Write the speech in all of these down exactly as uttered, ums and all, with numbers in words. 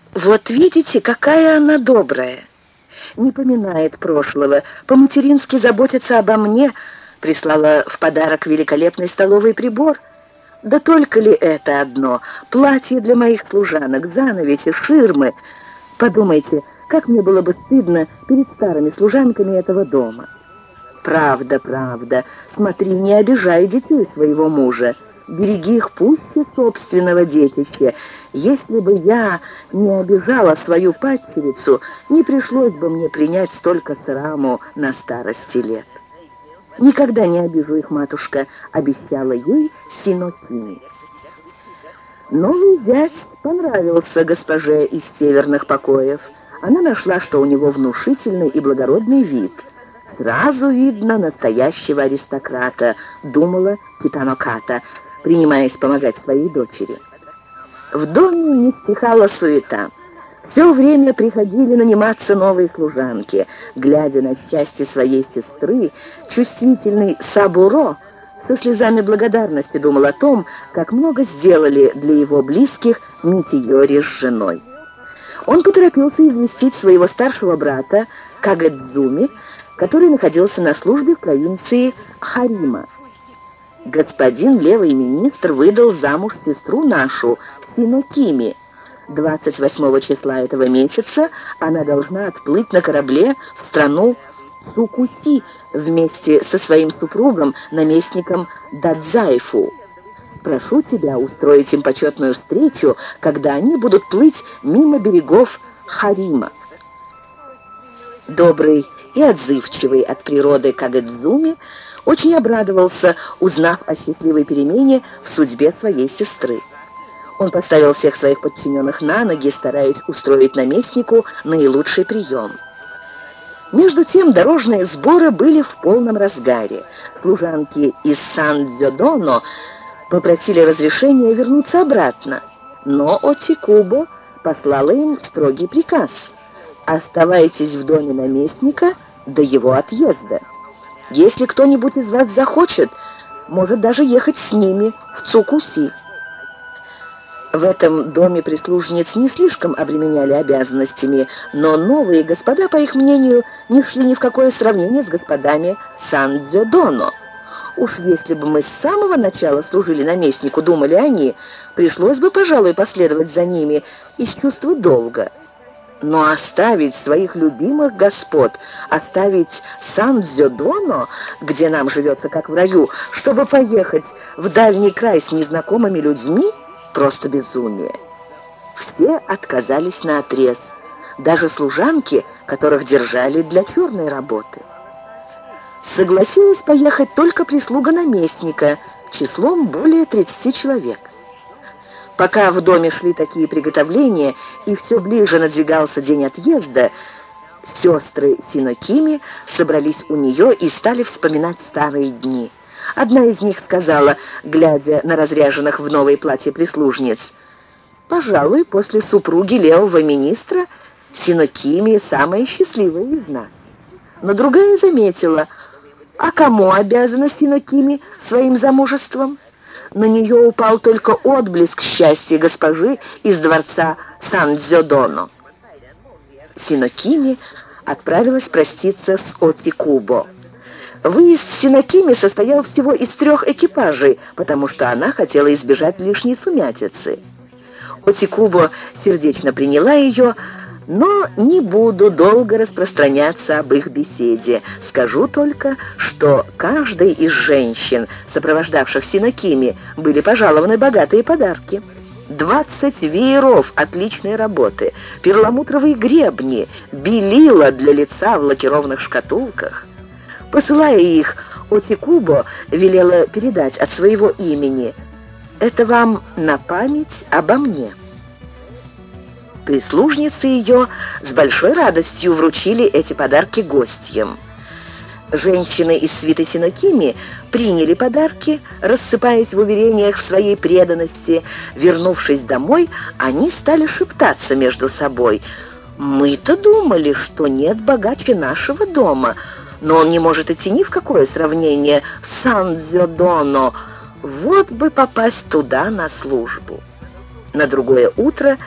Вот видите, какая она добрая. Не поминает прошлого, по-матерински заботится обо мне, прислала в подарок великолепный столовый прибор. Да только ли это одно? Платье для моих служанок, занавеси, ширмы. Подумайте, как мне было бы стыдно перед старыми служанками этого дома. Правда, правда, смотри, не обижай детей своего мужа. Береги их пуще собственного детища. Если бы я не обижала свою падчерицу, не пришлось бы мне принять столько сраму на старости лет. «Никогда не обижу их, матушка», — обещала ей Синокими. Новый зять понравился госпоже из северных покоев. Она нашла, что у него внушительный и благородный вид. «Сразу видно настоящего аристократа», — думала Китаноката, принимаясь помогать своей дочери. В доме не стихала суета. Все время приходили наниматься новые служанки. Глядя на счастье своей сестры, чувствительный Сабуро со слезами благодарности думал о том, как много сделали для его близких Митиёри с женой. Он поторопился известить своего старшего брата Кагэдзуми, который находился на службе в провинции Харима. «Господин левый министр выдал замуж сестру нашу, Синокими. двадцать восьмого числа этого месяца она должна отплыть на корабле в страну Сукуси вместе со своим супругом, наместником Дадзайфу. Прошу тебя устроить им почетную встречу, когда они будут плыть мимо берегов Харима». Добрый и отзывчивый от природы Кагэдзуми очень обрадовался, узнав о счастливой перемене в судьбе своей сестры. Он поставил всех своих подчиненных на ноги, стараясь устроить наместнику наилучший прием. Между тем дорожные сборы были в полном разгаре. Служанки из Сан-Дзёдоно попросили разрешения вернуться обратно, но Отикубо послала им строгий приказ: «Оставайтесь в доме наместника до его отъезда. Если кто-нибудь из вас захочет, может даже ехать с ними в Цукуси». В этом доме прислужниц не слишком обременяли обязанностями, но новые господа, по их мнению, не шли ни в какое сравнение с господами Сан-Дзёдоно. Уж если бы мы с самого начала служили наместнику, думали они, пришлось бы, пожалуй, последовать за ними из чувства долга. Но оставить своих любимых господ, оставить Сан-Дзёдоно, где нам живется как в раю, чтобы поехать в дальний край с незнакомыми людьми, просто безумие. Все отказались наотрез, даже служанки, которых держали для черной работы. Согласилась поехать только прислуга наместника, числом более тридцати человек. Пока в доме шли такие приготовления и все ближе надвигался день отъезда, сестры Синокими собрались у нее и стали вспоминать старые дни. Одна из них сказала, глядя на разряженных в новое платье прислужниц: «Пожалуй, после супруги левого министра Синокими самая счастливая из нас». Но другая заметила: «А кому обязана Синокими своим замужеством?» На нее упал только отблеск счастья госпожи из дворца Сан-Дзёдоно. Синокими отправилась проститься с Отикубо. Выезд Синокими состоял всего из трех экипажей, потому что она хотела избежать лишней сумятицы. Отикубо сердечно приняла ее, но не буду долго распространяться об их беседе. Скажу только, что каждой из женщин, сопровождавших Синокими, были пожалованы богатые подарки. Двадцать вееров отличной работы, перламутровые гребни, белила для лица в лакированных шкатулках. Посылая их, Отикубо велела передать от своего имени: «Это вам на память обо мне». Прислужницы ее с большой радостью вручили эти подарки гостям. Женщины из свиты Синокими приняли подарки, рассыпаясь в уверениях в своей преданности. Вернувшись домой, они стали шептаться между собой: «Мы-то думали, что нет богаче нашего дома, но он не может идти ни в какое сравнение с Сан-Дзёдоно. Вот бы попасть туда на службу». На другое утро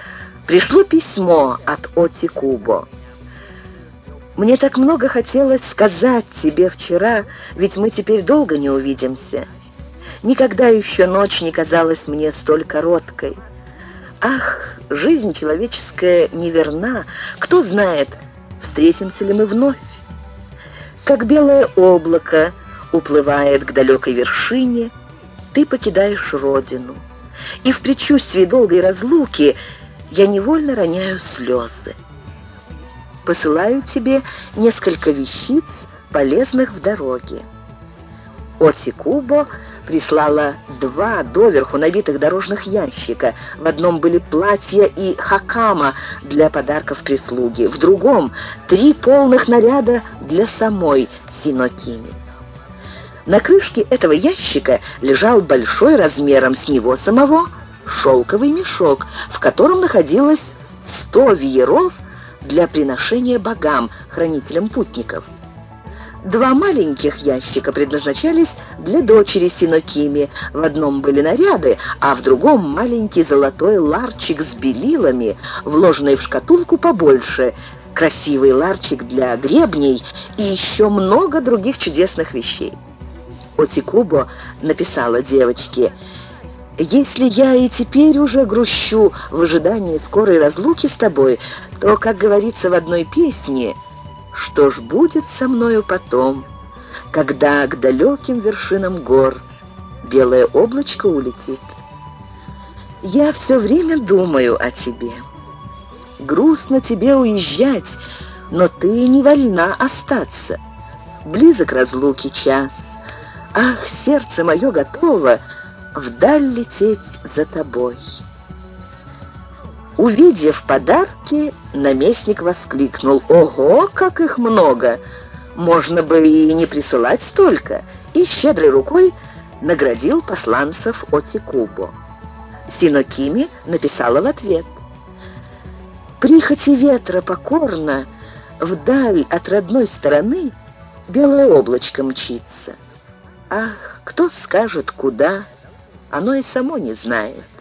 Пришло письмо от Оти Кубо. «Мне так много хотелось сказать тебе вчера, ведь мы теперь долго не увидимся. Никогда еще ночь не казалась мне столь короткой. Ах, жизнь человеческая неверна, кто знает, встретимся ли мы вновь. Как белое облако уплывает к далекой вершине, ты покидаешь родину, и в предчувствии долгой разлуки я невольно роняю слезы. Посылаю тебе несколько вещиц, полезных в дороге». Оти Кубо прислала два доверху набитых дорожных ящика. В одном были платья и хакама для подарков прислуги, в другом — три полных наряда для самой Синокими. На крышке этого ящика лежал большой размером с него самого шелковый мешок, в котором находилось сто вееров для приношения богам, хранителям путников. Два маленьких ящика предназначались для дочери Синокими. В одном были наряды, а в другом маленький золотой ларчик с белилами, вложенный в шкатулку побольше, красивый ларчик для гребней и еще много других чудесных вещей. Оти Кубо написала девочке: «Если я и теперь уже грущу в ожидании скорой разлуки с тобой, то, как говорится в одной песне, что ж будет со мною потом, когда к далеким вершинам гор белое облачко улетит? Я все время думаю о тебе. Грустно тебе уезжать, но ты не вольна остаться. Близок разлуки час. Ах, сердце мое готово вдаль лететь за тобой». Увидев подарки, наместник воскликнул: «Ого, как их много! Можно бы и не присылать столько!» и щедрой рукой наградил посланцев Оти Кубо. Синокими написала в ответ: «Прихоти ветра покорно, вдаль от родной стороны белое облачко мчится. Ах, кто скажет, куда, оно и само не знает.